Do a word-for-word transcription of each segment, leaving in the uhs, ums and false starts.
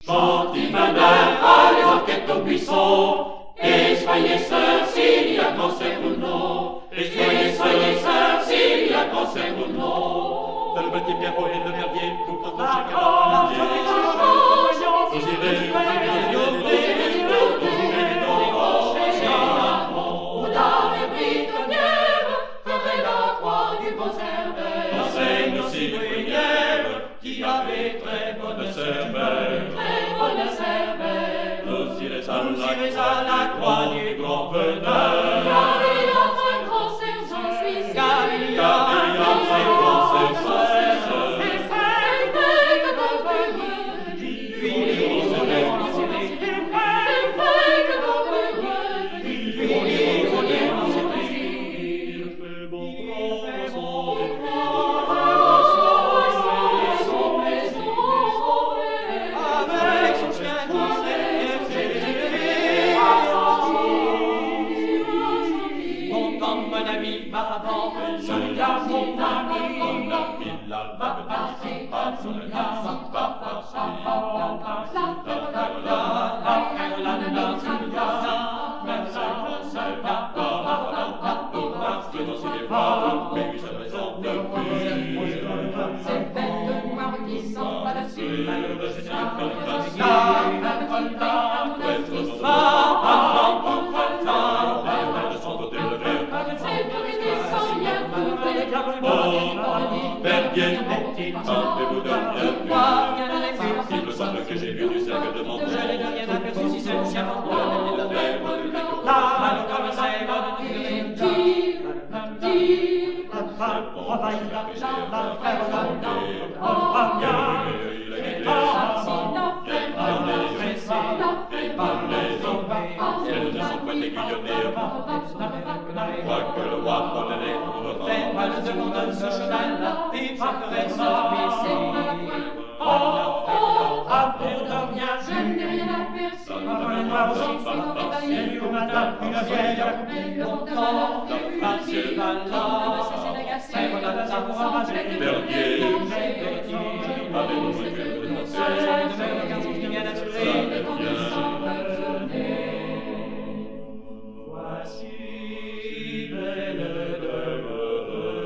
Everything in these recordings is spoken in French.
Gentil meneur, allez en quête au buisson, et soyez sœurs s'il y a concert ou non, et soyez, soyez sœurs s'il y a concert ou non. Le petit Pierrot et le verbier, vous prendront La chacun grande, un la billet. jolie, Vous irez, vous irez, vous irez, vous vous irez dans les rochers d'amont. Où dans les briconnières ferait la croix du bon cervelle. Enseigne aussi Bruyère, qui avait très bonne cervelle. Très bonne cervelle. Vous irez à la croix du grand veneur. Gallia, un grand sergent suisse. Gallia, un grand sergent suisse. Et fait que d'en venir. Puis vous irez, vous irez. Et fait que d'en venir. Puis vous irez, vous irez. Il fait bon avec son chien qui s'est Content, mon ami, Maravant, Sonia, mon ami, mon ami, la la petite pas sur le nez, pas Verbier, tentez-vous de bien voir. Il me semble que j'ai vu du cercle de mon Je n'ai de rien aperçu si c'est sciemment la terre de l'écho. La commissaire de dire, dire, travaille la Elles ne sont point aiguillonnées. Quoique le roi ordonnait pour le fais pas le second de ce cheval, et parferait sa piscine. Oh, oh, ah, pour dormir, Je n'ai rien aperçu. Avant les noirs aussi, il y a eu au matin une vieille longtemps, un cheval là, c'est mon âme pour ramasser Verbier, avez-vous c'est vu le le seul de garçon qui vient d'assurer. Voici belle demeure.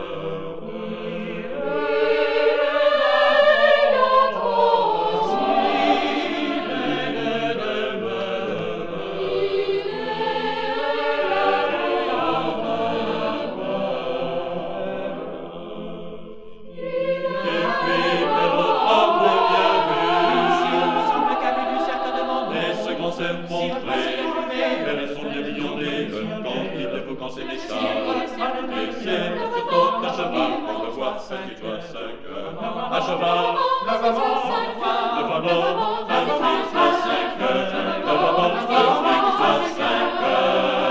Elles sont bien millionnées, quand il ne faut qu'en c'est des chats. Et c'est plutôt à cheval qu'on le voit, ça qui doit cinq heures. À cheval, le vent, le vent, un flic à cinq heures. Le vent, un flic à cinq heures.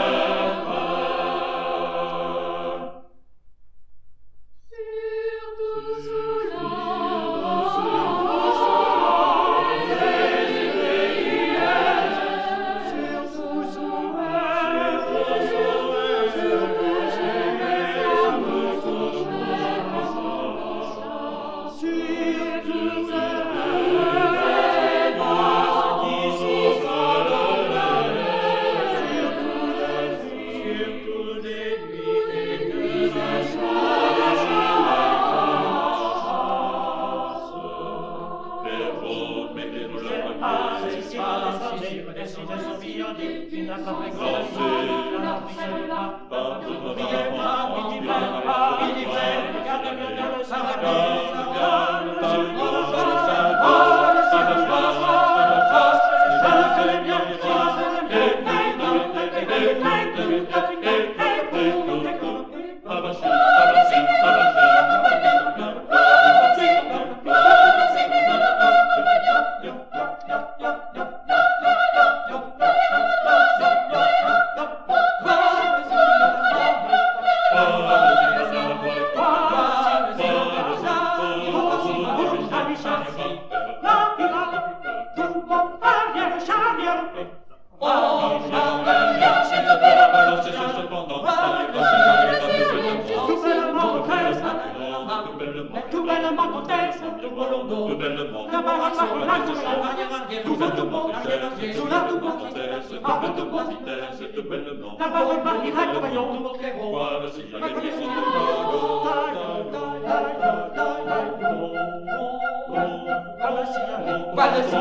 La parole partira, compagnon, nous montrerons. Voici la maîtrise du Voici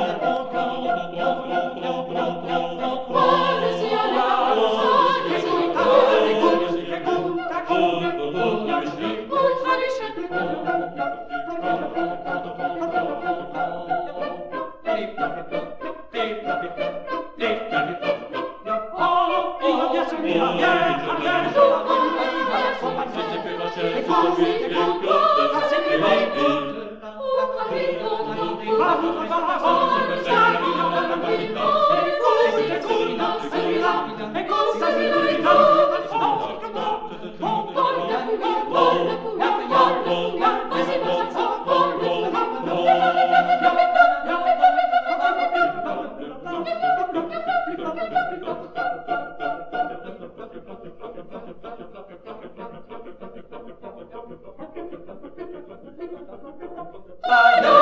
Bye.